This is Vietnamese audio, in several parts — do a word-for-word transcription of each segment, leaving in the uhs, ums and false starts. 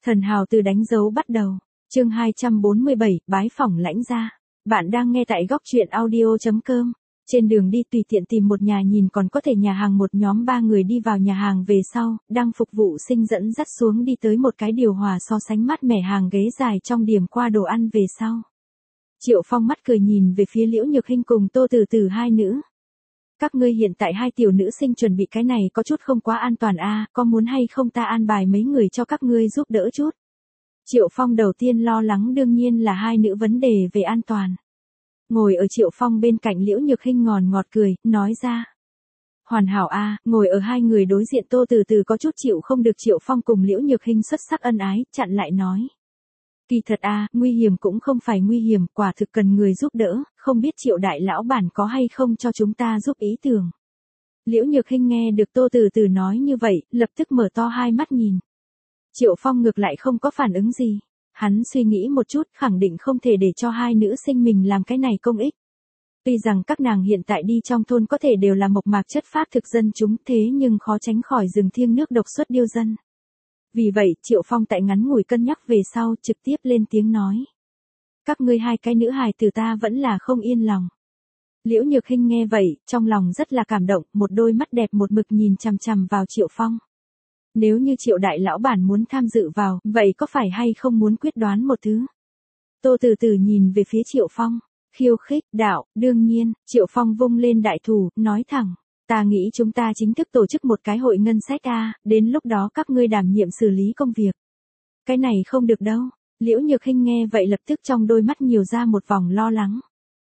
Thần hào từ đánh dấu bắt đầu. Chương hai trăm bốn mươi bảy, bái phỏng lãnh gia. Bạn đang nghe tại góc truyện audio chấm com. Trên đường đi tùy tiện tìm một nhà nhìn còn có thể nhà hàng, một nhóm ba người đi vào nhà hàng về sau, đang phục vụ sinh dẫn dắt xuống đi tới một cái điều hòa so sánh mát mẻ, hàng ghế dài trong điểm qua đồ ăn về sau. Triệu Phong mắt cười nhìn về phía Liễu Nhược Hinh cùng Tô Từ Từ hai nữ. Các ngươi hiện tại hai tiểu nữ sinh chuẩn bị cái này có chút không quá an toàn a, à, có muốn hay không ta an bài mấy người cho các ngươi giúp đỡ chút. Triệu Phong đầu tiên lo lắng đương nhiên là hai nữ vấn đề về an toàn. Ngồi ở Triệu Phong bên cạnh Liễu Nhược Hinh ngòn ngọt cười, nói ra. Hoàn hảo a, à, ngồi ở hai người đối diện Tô Từ Từ có chút chịu không được Triệu Phong cùng Liễu Nhược Hinh xuất sắc ân ái, chặn lại nói. Kỳ thật a, à, nguy hiểm cũng không phải nguy hiểm, quả thực cần người giúp đỡ, không biết Triệu đại lão bản có hay không cho chúng ta giúp ý tưởng. Liễu Nhược Hinh nghe được Tô Từ Từ nói như vậy, lập tức mở to hai mắt nhìn. Triệu Phong ngược lại không có phản ứng gì. Hắn suy nghĩ một chút, khẳng định không thể để cho hai nữ sinh mình làm cái này công ích. Tuy rằng các nàng hiện tại đi trong thôn có thể đều là mộc mạc chất phác thực dân chúng, thế nhưng khó tránh khỏi rừng thiêng nước độc xuất điêu dân. Vì vậy, Triệu Phong tại ngắn ngủi cân nhắc về sau trực tiếp lên tiếng nói. Các ngươi hai cái nữ hài từ ta vẫn là không yên lòng. Liễu Nhược Hinh nghe vậy, trong lòng rất là cảm động, một đôi mắt đẹp một mực nhìn chằm chằm vào Triệu Phong. Nếu như Triệu đại lão bản muốn tham dự vào, vậy có phải hay không muốn quyết đoán một thứ? Tô Từ Từ nhìn về phía Triệu Phong, khiêu khích, đạo, đương nhiên, Triệu Phong vung lên đại thủ, nói thẳng. Ta nghĩ chúng ta chính thức tổ chức một cái hội ngân sách a, đến lúc đó các ngươi đảm nhiệm xử lý công việc. Cái này không được đâu. Liễu Nhược Hinh nghe vậy lập tức trong đôi mắt nhiều ra một vòng lo lắng.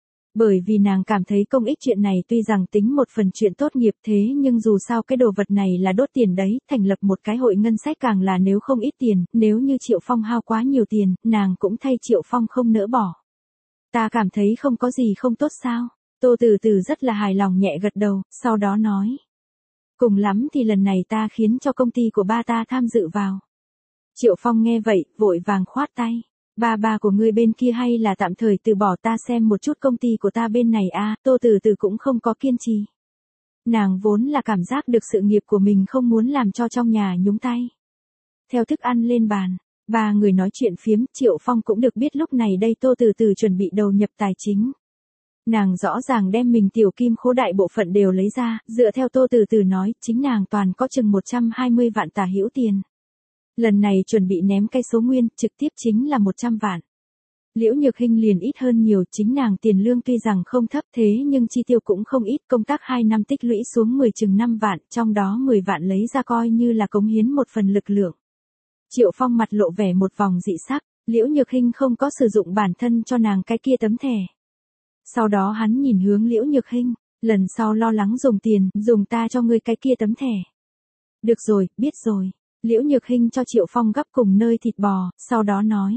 Bởi vì nàng cảm thấy công ích chuyện này tuy rằng tính một phần chuyện tốt nghiệp thế nhưng dù sao cái đồ vật này là đốt tiền đấy, thành lập một cái hội ngân sách càng là nếu không ít tiền, nếu như Triệu Phong hao quá nhiều tiền, nàng cũng thay Triệu Phong không nỡ bỏ. Ta cảm thấy không có gì không tốt sao? Tô Từ Từ rất là hài lòng nhẹ gật đầu, sau đó nói. Cùng lắm thì lần này ta khiến cho công ty của ba ta tham dự vào. Triệu Phong nghe vậy, vội vàng khoát tay. Ba ba của ngươi bên kia hay là tạm thời từ bỏ, ta xem một chút công ty của ta bên này a. À, Tô Từ Từ cũng không có kiên trì. Nàng vốn là cảm giác được sự nghiệp của mình không muốn làm cho trong nhà nhúng tay. Theo thức ăn lên bàn, ba người nói chuyện phiếm, Triệu Phong cũng được biết lúc này đây Tô Từ Từ chuẩn bị đầu nhập tài chính. Nàng rõ ràng đem mình tiểu kim khố đại bộ phận đều lấy ra, dựa theo Tô Từ Từ nói, chính nàng toàn có chừng một trăm hai mươi vạn tả hữu tiền. Lần này chuẩn bị ném cái số nguyên, trực tiếp chính là một trăm vạn. Liễu Nhược Hinh liền ít hơn nhiều, chính nàng tiền lương tuy rằng không thấp thế nhưng chi tiêu cũng không ít, công tác hai năm tích lũy xuống mười chừng năm vạn, trong đó mười vạn lấy ra coi như là cống hiến một phần lực lượng. Triệu Phong mặt lộ vẻ một vòng dị sắc, Liễu Nhược Hinh không có sử dụng bản thân cho nàng cái kia tấm thẻ. Sau đó hắn nhìn hướng Liễu Nhược Hinh, lần sau lo lắng dùng tiền, dùng ta cho ngươi cái kia tấm thẻ. Được rồi, biết rồi. Liễu Nhược Hinh cho Triệu Phong gắp cùng nơi thịt bò, sau đó nói.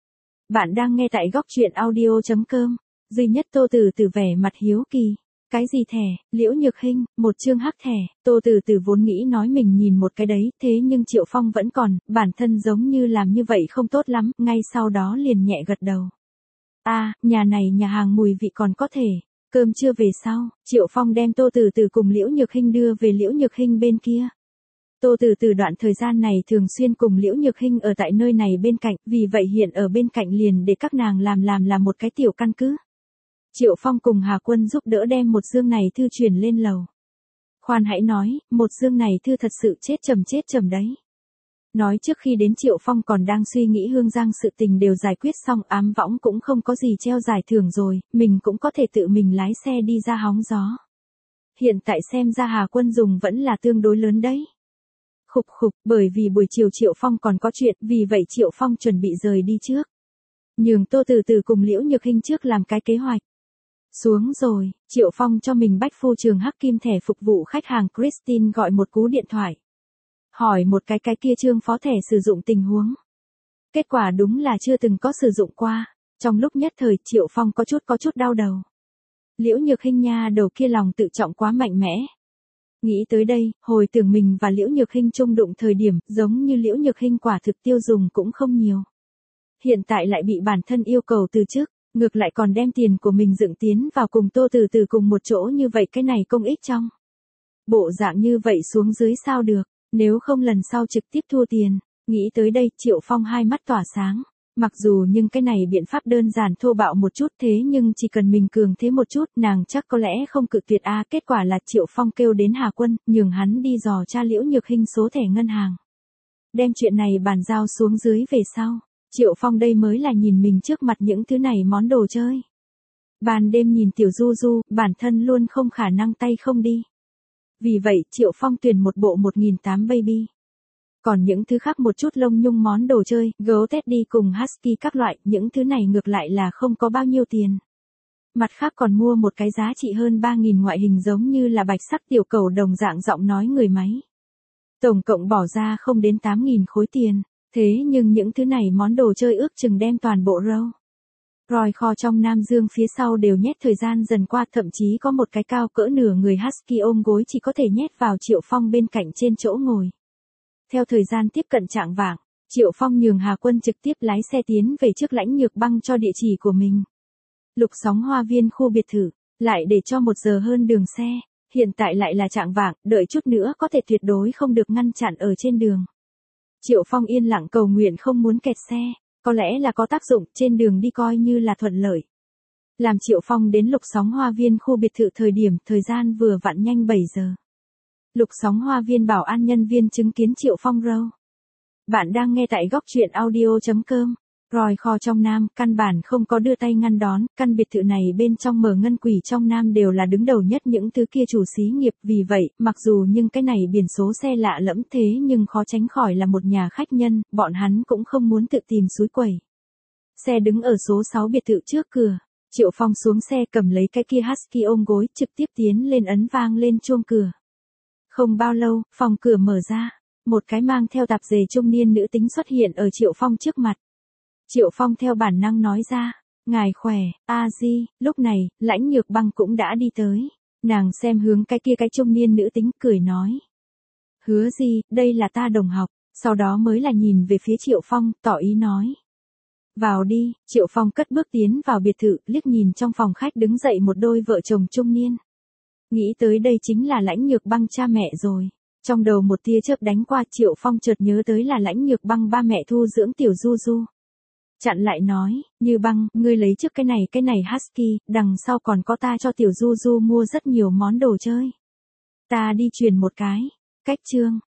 Bạn đang nghe tại góc truyện audio chấm com, duy nhất Tô Từ Từ vẻ mặt hiếu kỳ. Cái gì thẻ? Liễu Nhược Hinh, một chương hắc thẻ. Tô Từ Từ vốn nghĩ nói mình nhìn một cái đấy, thế nhưng Triệu Phong vẫn còn, bản thân giống như làm như vậy không tốt lắm, ngay sau đó liền nhẹ gật đầu. A, à, nhà này nhà hàng mùi vị còn có thể. Cơm trưa về sau, Triệu Phong đem Tô Từ Từ cùng Liễu Nhược Hinh đưa về Liễu Nhược Hinh bên kia. Tô Từ Từ đoạn thời gian này thường xuyên cùng Liễu Nhược Hinh ở tại nơi này bên cạnh, vì vậy hiện ở bên cạnh liền để các nàng làm làm là một cái tiểu căn cứ. Triệu Phong cùng Hà Quân giúp đỡ đem một dương này thư chuyển lên lầu. Khoan hãy nói, một dương này thư thật sự chết trầm chết trầm đấy. Nói trước khi đến Triệu Phong còn đang suy nghĩ Hương Giang sự tình đều giải quyết xong, ám võng cũng không có gì treo giải thưởng rồi, mình cũng có thể tự mình lái xe đi ra hóng gió. Hiện tại xem ra Hà Quân dùng vẫn là tương đối lớn đấy. Khục khục, bởi vì buổi chiều Triệu Phong còn có chuyện, vì vậy Triệu Phong chuẩn bị rời đi trước. Nhường Tô Từ Từ cùng Liễu Nhược Hinh trước làm cái kế hoạch. Xuống rồi, Triệu Phong cho mình bách phu trường hắc kim thẻ phục vụ khách hàng Christine gọi một cú điện thoại. Hỏi một cái cái kia trương phó thẻ sử dụng tình huống. Kết quả đúng là chưa từng có sử dụng qua. Trong lúc nhất thời Triệu Phong có chút có chút đau đầu. Liễu Nhược Hinh nha đầu kia lòng tự trọng quá mạnh mẽ. Nghĩ tới đây, hồi tưởng mình và Liễu Nhược Hinh chung đụng thời điểm, giống như Liễu Nhược Hinh quả thực tiêu dùng cũng không nhiều. Hiện tại lại bị bản thân yêu cầu từ chức, ngược lại còn đem tiền của mình dựng tiến vào cùng Tô Từ Từ cùng một chỗ như vậy, cái này công ích trong. Bộ dạng như vậy xuống dưới sao được, nếu không lần sau trực tiếp thua tiền. Nghĩ tới đây Triệu Phong hai mắt tỏa sáng. Mặc dù nhưng cái này biện pháp đơn giản thô bạo một chút thế nhưng chỉ cần mình cường thế một chút nàng chắc có lẽ không cự tuyệt a. Kết quả là Triệu Phong kêu đến Hà Quân, nhường hắn đi dò tra Liễu Nhược Hinh số thẻ ngân hàng. Đem chuyện này bàn giao xuống dưới về sau. Triệu Phong đây mới là nhìn mình trước mặt những thứ này món đồ chơi. Ban đêm nhìn Tiểu Du Du, bản thân luôn không khả năng tay không đi. Vì vậy Triệu Phong tuyển một bộ một nghìn tám trăm baby. Còn những thứ khác một chút lông nhung món đồ chơi, gấu Teddy cùng Husky các loại, những thứ này ngược lại là không có bao nhiêu tiền. Mặt khác còn mua một cái giá trị hơn ba nghìn ngoại hình giống như là bạch sắc tiểu cầu đồng dạng giọng nói người máy. Tổng cộng bỏ ra không đến tám nghìn khối tiền, thế nhưng những thứ này món đồ chơi ước chừng đem toàn bộ râu. Roi kho trong Nam Dương phía sau đều nhét thời gian dần qua, thậm chí có một cái cao cỡ nửa người Husky ôm gối chỉ có thể nhét vào Triệu Phong bên cạnh trên chỗ ngồi. Theo thời gian tiếp cận chạng vạng, Triệu Phong nhường Hà Quân trực tiếp lái xe tiến về trước Lãnh Nhược Băng cho địa chỉ của mình. Lục Sóng Hoa Viên khu biệt thự, lại để cho một giờ hơn đường xe, hiện tại lại là chạng vạng, đợi chút nữa có thể tuyệt đối không được ngăn chặn ở trên đường. Triệu Phong yên lặng cầu nguyện không muốn kẹt xe, có lẽ là có tác dụng, trên đường đi coi như là thuận lợi. Làm Triệu Phong đến Lục Sóng Hoa Viên khu biệt thự thời điểm, thời gian vừa vặn nhanh bảy giờ. Lục Sóng Hoa Viên bảo an nhân viên chứng kiến Triệu Phong râu. Bạn đang nghe tại góc truyện audio chấm com. Roi kho trong Nam, căn bản không có đưa tay ngăn đón, căn biệt thự này bên trong mở ngân quỷ trong Nam đều là đứng đầu nhất những thứ kia chủ xí nghiệp, vì vậy, mặc dù nhưng cái này biển số xe lạ lẫm thế nhưng khó tránh khỏi là một nhà khách nhân, bọn hắn cũng không muốn tự tìm xúi quẩy. Xe đứng ở số sáu biệt thự trước cửa, Triệu Phong xuống xe cầm lấy cái kia Husky ôm gối, trực tiếp tiến lên ấn vang lên chuông cửa. Không bao lâu, phòng cửa mở ra, một cái mang theo tạp dề trung niên nữ tính xuất hiện ở Triệu Phong trước mặt. Triệu Phong theo bản năng nói ra, ngài khỏe, a di, lúc này, Lãnh Nhược Băng cũng đã đi tới. Nàng xem hướng cái kia cái trung niên nữ tính cười nói. Hứa gì, đây là ta đồng học, sau đó mới là nhìn về phía Triệu Phong, tỏ ý nói. Vào đi, Triệu Phong cất bước tiến vào biệt thự, liếc nhìn trong phòng khách đứng dậy một đôi vợ chồng trung niên. Nghĩ tới đây chính là Lãnh Nhược Băng cha mẹ rồi. Trong đầu một tia chớp đánh qua, Triệu Phong chợt nhớ tới là Lãnh Nhược Băng ba mẹ thu dưỡng Tiểu Du Du. Chặn lại nói, Như Băng, ngươi lấy trước cái này cái này Husky, đằng sau còn có ta cho Tiểu Du Du mua rất nhiều món đồ chơi. Ta đi truyền một cái. Cách chương,